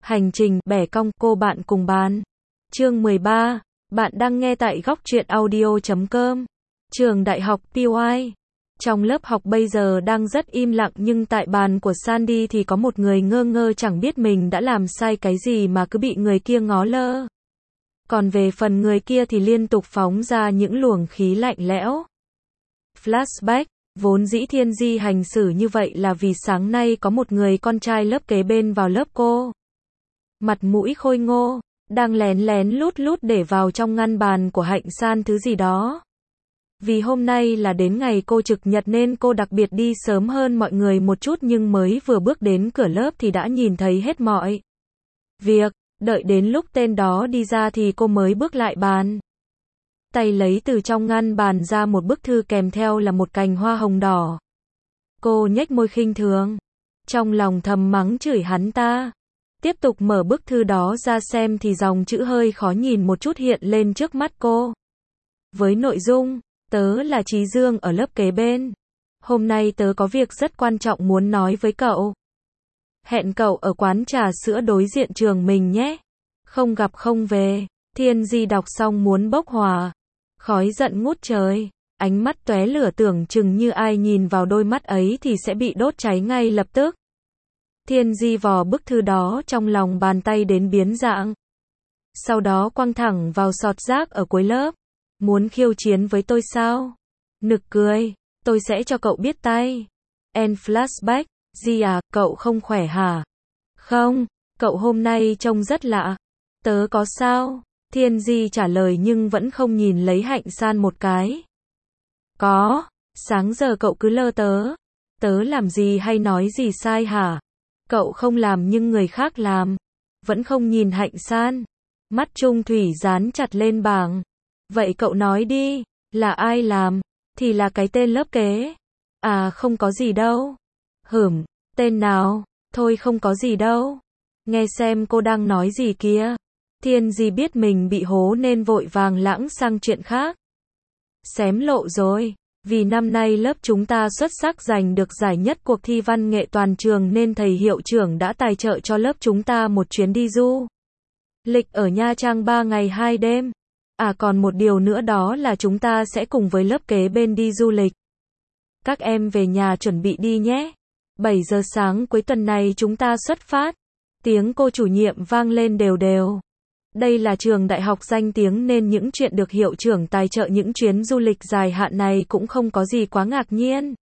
Hành trình bẻ cong cô bạn cùng bàn. Chương 13. Bạn đang nghe tại góc truyện audio.com. Trường đại học PY. Trong lớp học bây giờ đang rất im lặng, nhưng tại bàn của Sandy thì có một người ngơ ngơ chẳng biết mình đã làm sai cái gì mà cứ bị người kia ngó lơ. Còn về phần người kia thì liên tục phóng ra những luồng khí lạnh lẽo. Flashback. Vốn dĩ Thiên Di hành xử như vậy là vì sáng nay có một người con trai lớp kế bên vào lớp cô. Mặt mũi khôi ngô, đang lén lén lút lút để vào trong ngăn bàn của Hạnh San thứ gì đó. Vì hôm nay là đến ngày cô trực nhật nên cô đặc biệt đi sớm hơn mọi người một chút, nhưng mới vừa bước đến cửa lớp thì đã nhìn thấy hết mọi việc. Đợi đến lúc tên đó đi ra thì cô mới bước lại bàn. Tay lấy từ trong ngăn bàn ra một bức thư kèm theo là một cành hoa hồng đỏ. Cô nhếch môi khinh thường, trong lòng thầm mắng chửi hắn ta. Tiếp tục mở bức thư đó ra xem thì dòng chữ hơi khó nhìn một chút hiện lên trước mắt cô. Với nội dung, tớ là Trí Dương ở lớp kế bên. Hôm nay tớ có việc rất quan trọng muốn nói với cậu. Hẹn cậu ở quán trà sữa đối diện trường mình nhé. Không gặp không về. Thiên Di đọc xong muốn bốc hỏa. Khói giận ngút trời. Ánh mắt tóe lửa, tưởng chừng như ai nhìn vào đôi mắt ấy thì sẽ bị đốt cháy ngay lập tức. Thiên Di vò bức thư đó trong lòng bàn tay đến biến dạng. Sau đó quăng thẳng vào sọt rác ở cuối lớp. Muốn khiêu chiến với tôi sao? Nực cười. Tôi sẽ cho cậu biết tay. End flashback. Di à, cậu không khỏe hả? Không, cậu hôm nay trông rất lạ. Tớ có sao? Thiên Di trả lời nhưng vẫn không nhìn lấy Hạnh San một cái. Có, sáng giờ cậu cứ lơ tớ. Tớ làm gì hay nói gì sai hả? Cậu không làm nhưng người khác làm. Vẫn không nhìn Hạnh San. Mắt Trung Thủy dán chặt lên bảng. Vậy cậu nói đi, là ai làm? Thì là cái tên lớp kế. À không có gì đâu. Tên nào? Thôi không có gì đâu. Nghe xem cô đang nói gì kia. Thiên Di biết mình bị hố nên vội vàng lãng sang chuyện khác. Xém lộ rồi. Vì năm nay lớp chúng ta xuất sắc giành được giải nhất cuộc thi văn nghệ toàn trường nên thầy hiệu trưởng đã tài trợ cho lớp chúng ta một chuyến đi du lịch ở Nha Trang 3 ngày 2 đêm. À còn một điều nữa đó là chúng ta sẽ cùng với lớp kế bên đi du lịch. Các em về nhà chuẩn bị đi nhé. 7 giờ sáng cuối tuần này chúng ta xuất phát. Tiếng cô chủ nhiệm vang lên đều đều. Đây là trường đại học danh tiếng nên những chuyện được hiệu trưởng tài trợ những chuyến du lịch dài hạn này cũng không có gì quá ngạc nhiên.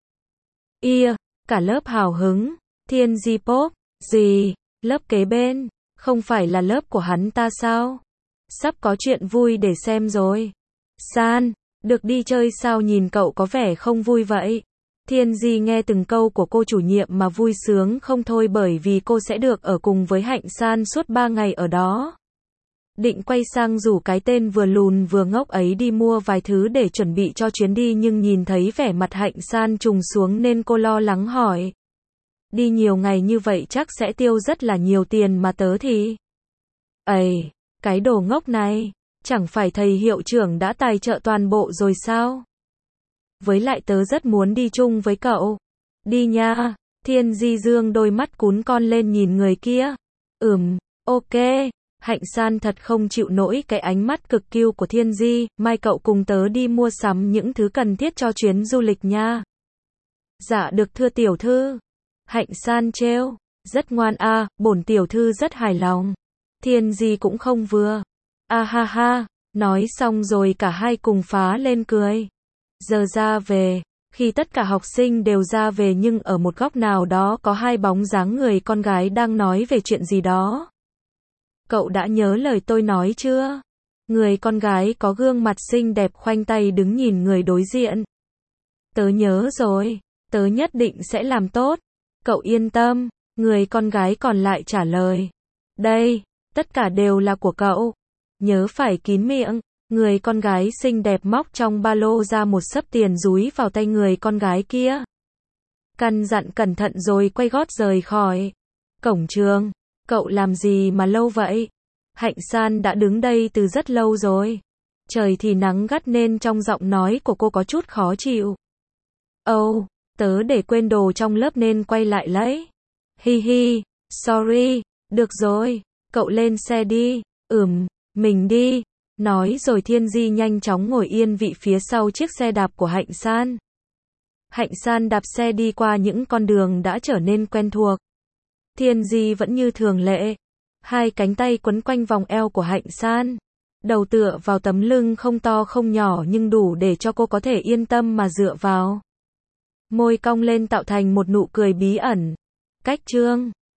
Cả lớp hào hứng. Thiên Di Pop, gì? Lớp kế bên? Không phải là lớp của hắn ta sao? Sắp có chuyện vui để xem rồi. San, được đi chơi sao nhìn cậu có vẻ không vui vậy? Thiên Di nghe từng câu của cô chủ nhiệm mà vui sướng không thôi, bởi vì cô sẽ được ở cùng với Hạnh San suốt 3 ngày ở đó. Định quay sang rủ cái tên vừa lùn vừa ngốc ấy đi mua vài thứ để chuẩn bị cho chuyến đi, nhưng nhìn thấy vẻ mặt Hạnh San trùng xuống nên cô lo lắng hỏi. Đi nhiều ngày như vậy chắc sẽ tiêu rất là nhiều tiền mà tớ thì. Ây, cái đồ ngốc này, chẳng phải thầy hiệu trưởng đã tài trợ toàn bộ rồi sao? Với lại tớ rất muốn đi chung với cậu. Đi nha. Thiên Di dương đôi mắt cún con lên nhìn người kia. Ok. Hạnh San thật không chịu nổi cái ánh mắt cực cute của Thiên Di. Mai cậu cùng tớ đi mua sắm những thứ cần thiết cho chuyến du lịch nha. Dạ được thưa tiểu thư. Hạnh San trêu. Rất ngoan à, bổn tiểu thư rất hài lòng. Thiên Di cũng không vừa. À ha ha. Nói xong rồi cả hai cùng phá lên cười. Giờ ra về. Khi tất cả học sinh đều ra về nhưng ở một góc nào đó có hai bóng dáng người con gái đang nói về chuyện gì đó. Cậu đã nhớ lời tôi nói chưa? Người con gái có gương mặt xinh đẹp khoanh tay đứng nhìn người đối diện. Tớ nhớ rồi, tớ nhất định sẽ làm tốt. Cậu yên tâm, người con gái còn lại trả lời. Đây, tất cả đều là của cậu. Nhớ phải kín miệng. Người con gái xinh đẹp móc trong ba lô ra một xấp tiền dúi vào tay người con gái kia. Căn dặn cẩn thận rồi quay gót rời khỏi cổng trường. Cậu làm gì mà lâu vậy? Hạnh San đã đứng đây từ rất lâu rồi. Trời thì nắng gắt nên trong giọng nói của cô có chút khó chịu. Tớ để quên đồ trong lớp nên quay lại lấy. Hi hi, sorry, được rồi, Cậu lên xe đi. Mình đi. Nói rồi Thiên Di nhanh chóng ngồi yên vị phía sau chiếc xe đạp của Hạnh San. Hạnh San đạp xe đi qua những con đường đã trở nên quen thuộc. Thiên Di vẫn như thường lệ. Hai cánh tay quấn quanh vòng eo của Hạnh San. Đầu tựa vào tấm lưng không to không nhỏ nhưng đủ để cho cô có thể yên tâm mà dựa vào. Môi cong lên tạo thành một nụ cười bí ẩn. Cách chương